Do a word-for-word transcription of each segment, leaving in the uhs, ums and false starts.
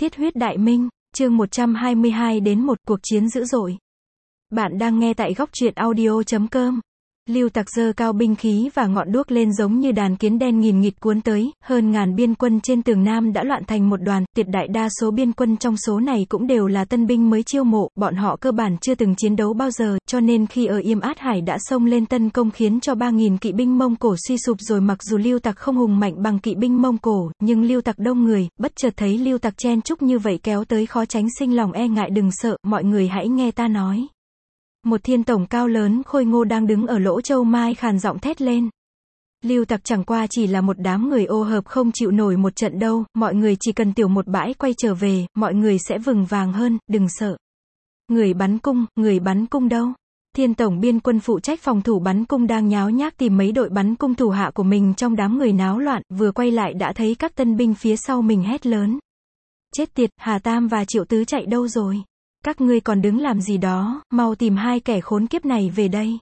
Thiết huyết đại minh, chương một trăm hai mươi hai đến một cuộc chiến dữ dội. Bạn đang nghe tại góc truyện audio chấm com. Lưu Tặc giơ cao binh khí và ngọn đuốc lên giống như đàn kiến đen nghìn nghịt cuốn tới, hơn ngàn biên quân trên tường Nam đã loạn thành một đoàn, tuyệt đại đa số biên quân trong số này cũng đều là tân binh mới chiêu mộ, bọn họ cơ bản chưa từng chiến đấu bao giờ, cho nên khi ở Yêm Át Hải đã xông lên tấn công khiến cho ba nghìn kỵ binh Mông Cổ suy sụp rồi. Mặc dù Lưu Tặc không hùng mạnh bằng kỵ binh Mông Cổ, nhưng Lưu Tặc đông người, bất chợt thấy Lưu Tặc chen chúc như vậy kéo tới khó tránh sinh lòng e ngại. Đừng sợ, mọi người hãy nghe ta nói. Một thiên tổng cao lớn khôi ngô đang đứng ở lỗ châu mai khàn giọng thét lên. Lưu Tặc chẳng qua chỉ là một đám người ô hợp không chịu nổi một trận đâu, mọi người chỉ cần tiểu một bãi quay trở về, mọi người sẽ vững vàng hơn, đừng sợ. Người bắn cung, người bắn cung đâu? Thiên tổng biên quân phụ trách phòng thủ bắn cung đang nháo nhác tìm mấy đội bắn cung thủ hạ của mình trong đám người náo loạn, vừa quay lại đã thấy các tân binh phía sau mình hét lớn. Chết tiệt, Hà Tam và Triệu Tứ chạy đâu rồi? Các ngươi còn đứng làm gì đó, mau tìm hai kẻ khốn kiếp này về đây.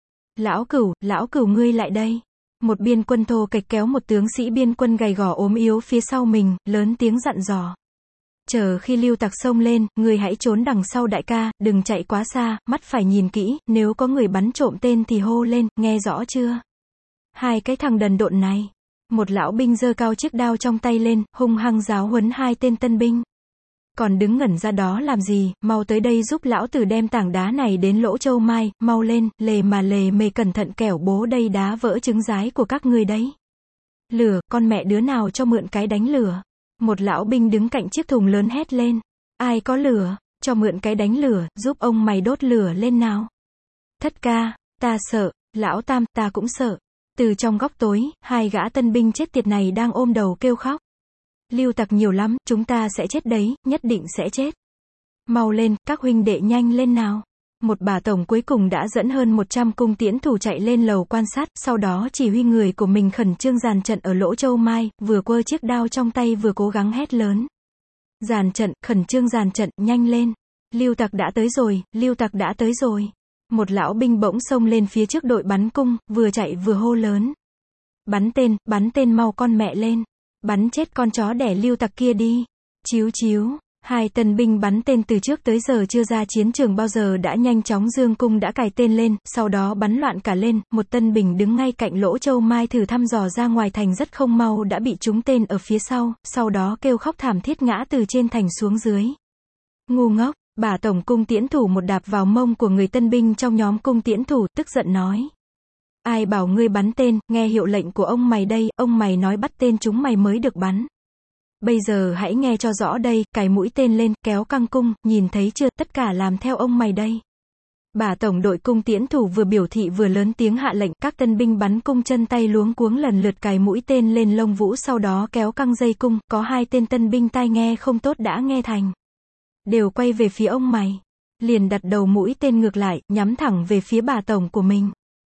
Lão Cửu, lão Cửu ngươi lại đây. Một biên quân thô kệch kéo một tướng sĩ biên quân gầy gò ốm yếu phía sau mình, lớn tiếng dặn dò. Chờ khi Lưu Tặc xông lên, ngươi hãy trốn đằng sau đại ca, đừng chạy quá xa, mắt phải nhìn kỹ, nếu có người bắn trộm tên thì hô lên, nghe rõ chưa? Hai cái thằng đần độn này. Một lão binh giơ cao chiếc đao trong tay lên, hung hăng giáo huấn hai tên tân binh. Còn đứng ngẩn ra đó làm gì, mau tới đây giúp lão tử đem tảng đá này đến lỗ châu mai, mau lên, lề mà lề mề cẩn thận kẻo bố đây đá vỡ trứng rái của các ngươi đấy. Lửa, con mẹ đứa nào cho mượn cái đánh lửa. Một lão binh đứng cạnh chiếc thùng lớn hét lên. Ai có lửa, cho mượn cái đánh lửa, giúp ông mày đốt lửa lên nào. Thất ca, ta sợ, lão Tam, ta cũng sợ. Từ trong góc tối, hai gã tân binh chết tiệt này đang ôm đầu kêu khóc. Lưu Tặc nhiều lắm, chúng ta sẽ chết đấy, nhất định sẽ chết. Mau lên, các huynh đệ nhanh lên nào. Một bà tổng cuối cùng đã dẫn hơn một trăm cung tiễn thủ chạy lên lầu quan sát, sau đó chỉ huy người của mình khẩn trương dàn trận ở lỗ châu mai, vừa quơ chiếc đao trong tay vừa cố gắng hét lớn. Dàn trận, khẩn trương dàn trận, nhanh lên. Lưu Tặc đã tới rồi, Lưu Tặc đã tới rồi. Một lão binh bỗng xông lên phía trước đội bắn cung, vừa chạy vừa hô lớn. Bắn tên, bắn tên mau con mẹ lên. Bắn chết con chó đẻ Lưu Tặc kia đi. Chíu chíu, hai tân binh bắn tên từ trước tới giờ chưa ra chiến trường bao giờ đã nhanh chóng dương cung đã cài tên lên, sau đó bắn loạn cả lên, một tân binh đứng ngay cạnh lỗ châu mai thử thăm dò ra ngoài thành rất không mau đã bị trúng tên ở phía sau, sau đó kêu khóc thảm thiết ngã từ trên thành xuống dưới. Ngu ngốc, bà tổng cung tiễn thủ một đạp vào mông của người tân binh trong nhóm cung tiễn thủ, tức giận nói. Ai bảo ngươi bắn tên, nghe hiệu lệnh của ông mày đây, ông mày nói bắt tên chúng mày mới được bắn. Bây giờ hãy nghe cho rõ đây, cài mũi tên lên, kéo căng cung, nhìn thấy chưa, tất cả làm theo ông mày đây. Bà tổng đội cung tiễn thủ vừa biểu thị vừa lớn tiếng hạ lệnh, các tân binh bắn cung chân tay luống cuống lần lượt cài mũi tên lên lông vũ sau đó kéo căng dây cung, có hai tên tân binh tai nghe không tốt đã nghe thành. Đều quay về phía ông mày. Liền đặt đầu mũi tên ngược lại, nhắm thẳng về phía bà tổng của mình.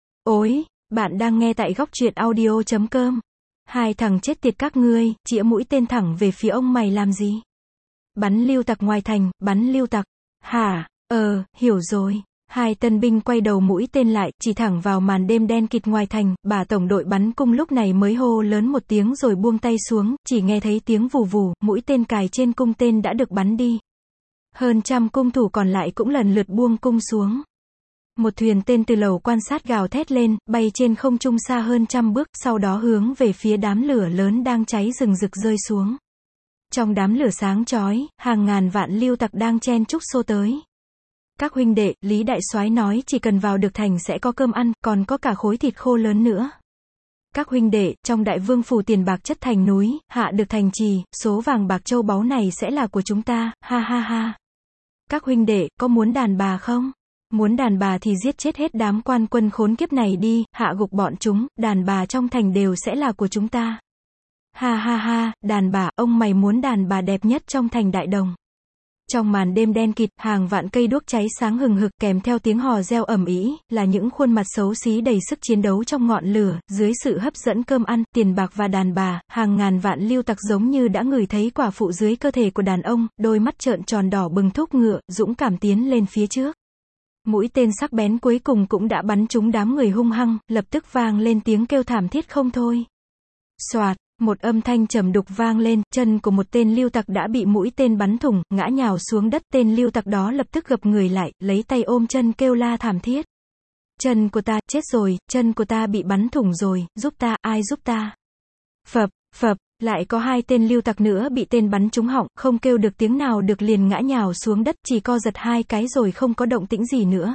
Ôi, bạn đang nghe tại góc truyện audio chấm com. Hai thằng chết tiệt các ngươi, chĩa mũi tên thẳng về phía ông mày làm gì? Bắn Lưu Tặc ngoài thành, bắn Lưu Tặc. Hả, ờ, hiểu rồi. Hai tân binh quay đầu mũi tên lại, chỉ thẳng vào màn đêm đen kịt ngoài thành, bà tổng đội bắn cung lúc này mới hô lớn một tiếng rồi buông tay xuống, chỉ nghe thấy tiếng vù vù, mũi tên cài trên cung tên đã được bắn đi. Hơn trăm cung thủ còn lại cũng lần lượt buông cung xuống. Một thuyền tên từ lầu quan sát gào thét lên, bay trên không trung xa hơn trăm bước, sau đó hướng về phía đám lửa lớn đang cháy rừng rực rơi xuống. Trong đám lửa sáng chói, hàng ngàn vạn Lưu Tặc đang chen chúc xô tới. Các huynh đệ, Lý Đại Soái nói chỉ cần vào được thành sẽ có cơm ăn, còn có cả khối thịt khô lớn nữa. Các huynh đệ, trong Đại Vương phủ tiền bạc chất thành núi, hạ được thành trì, số vàng bạc châu báu này sẽ là của chúng ta, ha ha ha. Các huynh đệ, có muốn đàn bà không? Muốn đàn bà thì giết chết hết đám quan quân khốn kiếp này đi, hạ gục bọn chúng, đàn bà trong thành đều sẽ là của chúng ta. Ha ha ha, đàn bà, ông mày muốn đàn bà đẹp nhất trong thành Đại Đồng. Trong màn đêm đen kịt, hàng vạn cây đuốc cháy sáng hừng hực kèm theo tiếng hò reo ầm ĩ, là những khuôn mặt xấu xí đầy sức chiến đấu trong ngọn lửa, dưới sự hấp dẫn cơm ăn, tiền bạc và đàn bà, hàng ngàn vạn Lưu Tặc giống như đã ngửi thấy quả phụ dưới cơ thể của đàn ông, đôi mắt trợn tròn đỏ bừng thúc ngựa, dũng cảm tiến lên phía trước. Mũi tên sắc bén cuối cùng cũng đã bắn trúng đám người hung hăng, lập tức vang lên tiếng kêu thảm thiết không thôi. Soạt, Một âm thanh trầm đục vang lên, chân của một tên lưu tặc đã bị mũi tên bắn thủng, ngã nhào xuống đất, tên lưu tặc đó lập tức gập người lại, lấy tay ôm chân kêu la thảm thiết. Chân của ta, chết rồi, chân của ta bị bắn thủng rồi, giúp ta, ai giúp ta? Phập, phập, lại có hai tên lưu tặc nữa bị tên bắn trúng họng, không kêu được tiếng nào được liền ngã nhào xuống đất, chỉ co giật hai cái rồi không có động tĩnh gì nữa.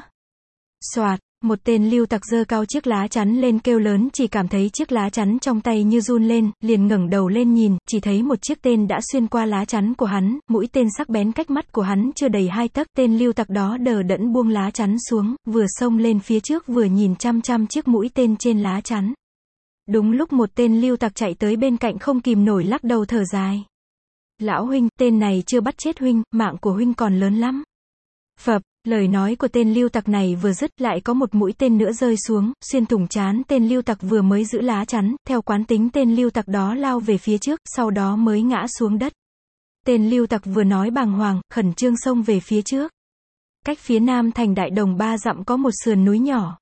Soạt, một tên lưu tặc giơ cao chiếc lá chắn lên kêu lớn, chỉ cảm thấy chiếc lá chắn trong tay như run lên, liền ngẩng đầu lên nhìn, chỉ thấy một chiếc tên đã xuyên qua lá chắn của hắn, mũi tên sắc bén cách mắt của hắn chưa đầy hai tấc, tên lưu tặc đó đờ đẫn buông lá chắn xuống, vừa xông lên phía trước vừa nhìn chăm chăm chiếc mũi tên trên lá chắn. Đúng lúc một tên lưu tặc chạy tới bên cạnh không kìm nổi lắc đầu thở dài. Lão huynh, tên này chưa bắt chết huynh, mạng của huynh còn lớn lắm. Phập, lời nói của tên lưu tặc này vừa dứt, lại có một mũi tên nữa rơi xuống, xuyên thủng trán tên lưu tặc vừa mới giữ lá chắn, theo quán tính tên lưu tặc đó lao về phía trước, sau đó mới ngã xuống đất. Tên lưu tặc vừa nói bàng hoàng, khẩn trương xông về phía trước. Cách phía nam thành Đại Đồng ba dặm có một sườn núi nhỏ.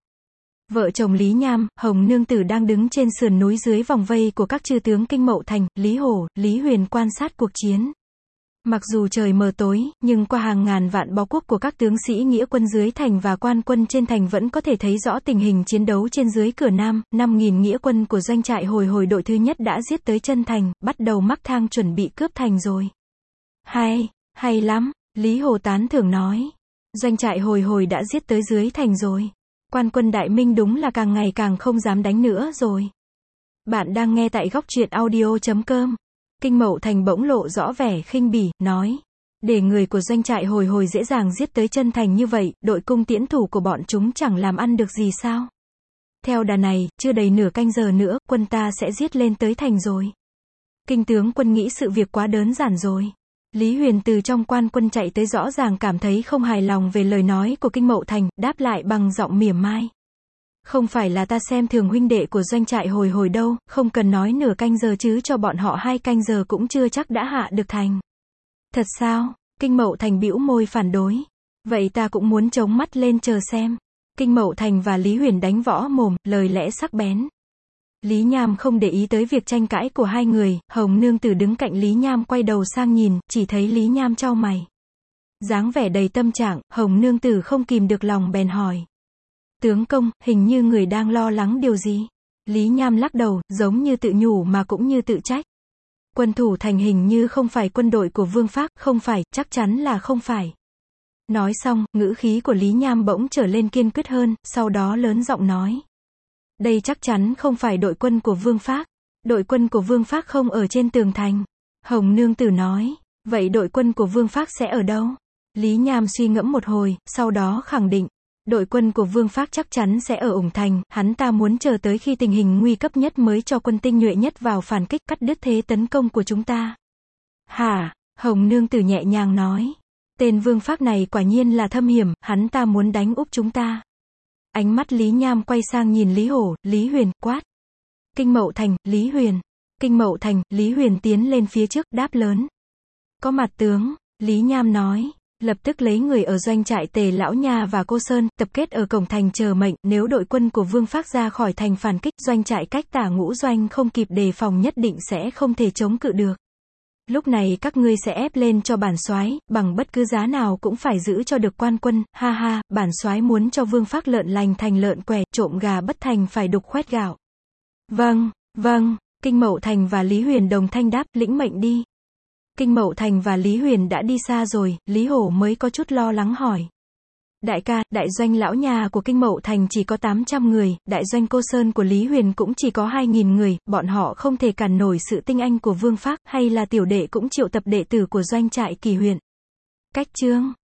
Vợ chồng Lý Nham, Hồng Nương Tử đang đứng trên sườn núi dưới vòng vây của các chư tướng Kinh Mậu Thành, Lý Hổ, Lý Huyền quan sát cuộc chiến. Mặc dù trời mờ tối, nhưng qua hàng ngàn vạn bó quốc của các tướng sĩ nghĩa quân dưới thành và quan quân trên thành vẫn có thể thấy rõ tình hình chiến đấu trên dưới cửa nam. Năm nghìn nghĩa quân của doanh trại Hồi Hồi đội thứ nhất đã giết tới chân thành, bắt đầu mắc thang chuẩn bị cướp thành rồi. Hay, hay lắm, Lý Hồ tán thưởng nói. Doanh trại Hồi Hồi đã giết tới dưới thành rồi. Quan quân Đại Minh đúng là càng ngày càng không dám đánh nữa rồi. Bạn đang nghe tại góc truyện audio chấm com. Kinh Mậu Thành bỗng lộ rõ vẻ khinh bỉ, nói. Để người của doanh trại Hồi Hồi dễ dàng giết tới chân thành như vậy, đội cung tiễn thủ của bọn chúng chẳng làm ăn được gì sao? Theo đà này, chưa đầy nửa canh giờ nữa, quân ta sẽ giết lên tới thành rồi. Kinh tướng quân nghĩ sự việc quá đơn giản rồi. Lý Huyền từ trong quan quân chạy tới rõ ràng cảm thấy không hài lòng về lời nói của Kinh Mậu Thành, đáp lại bằng giọng mỉa mai. Không phải là ta xem thường huynh đệ của doanh trại Hồi Hồi đâu, không cần nói nửa canh giờ chứ cho bọn họ hai canh giờ cũng chưa chắc đã hạ được thành. Thật sao? Kinh Mậu Thành bĩu môi phản đối. Vậy ta cũng muốn chống mắt lên chờ xem. Kinh Mậu Thành và Lý Huyền đánh võ mồm, lời lẽ sắc bén. Lý Nham không để ý tới việc tranh cãi của hai người, Hồng Nương Tử đứng cạnh Lý Nham quay đầu sang nhìn, chỉ thấy Lý Nham chau mày. Dáng vẻ đầy tâm trạng, Hồng Nương Tử không kìm được lòng bèn hỏi. Tướng công, hình như người đang lo lắng điều gì? Lý Nham lắc đầu, giống như tự nhủ mà cũng như tự trách. Quân thủ thành hình như không phải quân đội của Vương Phác, không phải, chắc chắn là không phải. Nói xong, ngữ khí của Lý Nham bỗng trở lên kiên quyết hơn, sau đó lớn giọng nói. Đây chắc chắn không phải đội quân của Vương Phác. Đội quân của Vương Phác không ở trên tường thành. Hồng Nương Tử nói. Vậy đội quân của Vương Phác sẽ ở đâu? Lý Nham suy ngẫm một hồi, sau đó khẳng định. Đội quân của Vương Phác chắc chắn sẽ ở Ủng Thành, hắn ta muốn chờ tới khi tình hình nguy cấp nhất mới cho quân tinh nhuệ nhất vào phản kích cắt đứt thế tấn công của chúng ta. Hả? Hồng Nương Tử nhẹ nhàng nói. Tên Vương Phác này quả nhiên là thâm hiểm, hắn ta muốn đánh úp chúng ta. Ánh mắt Lý Nham quay sang nhìn Lý Hổ, Lý Huyền, quát. Kinh Mậu Thành, Lý Huyền. Kinh Mậu Thành, Lý Huyền tiến lên phía trước, đáp lớn. Có mặt tướng, Lý Nham nói. Lập tức lấy người ở doanh trại Tề Lão Nha và Cô Sơn, tập kết ở cổng thành chờ mệnh, nếu đội quân của Vương Phác ra khỏi thành phản kích, doanh trại cách Tả Ngũ doanh không kịp đề phòng nhất định sẽ không thể chống cự được. Lúc này các ngươi sẽ ép lên cho bản soái, bằng bất cứ giá nào cũng phải giữ cho được quan quân, ha ha, bản soái muốn cho Vương Phác lợn lành thành lợn què, trộm gà bất thành phải đục khoét gạo. Vâng, vâng, Kinh Mậu Thành và Lý Huyền đồng thanh đáp, lĩnh mệnh đi. Kinh Mậu Thành và Lý Huyền đã đi xa rồi, Lý Hổ mới có chút lo lắng hỏi. Đại ca, đại doanh Lão Nhà của Kinh Mậu Thành chỉ có tám trăm người, đại doanh Cô Sơn của Lý Huyền cũng chỉ có hai nghìn người, bọn họ không thể cản nổi sự tinh anh của Vương Phác, hay là tiểu đệ cũng triệu tập đệ tử của doanh trại Kỳ huyện. Cách chương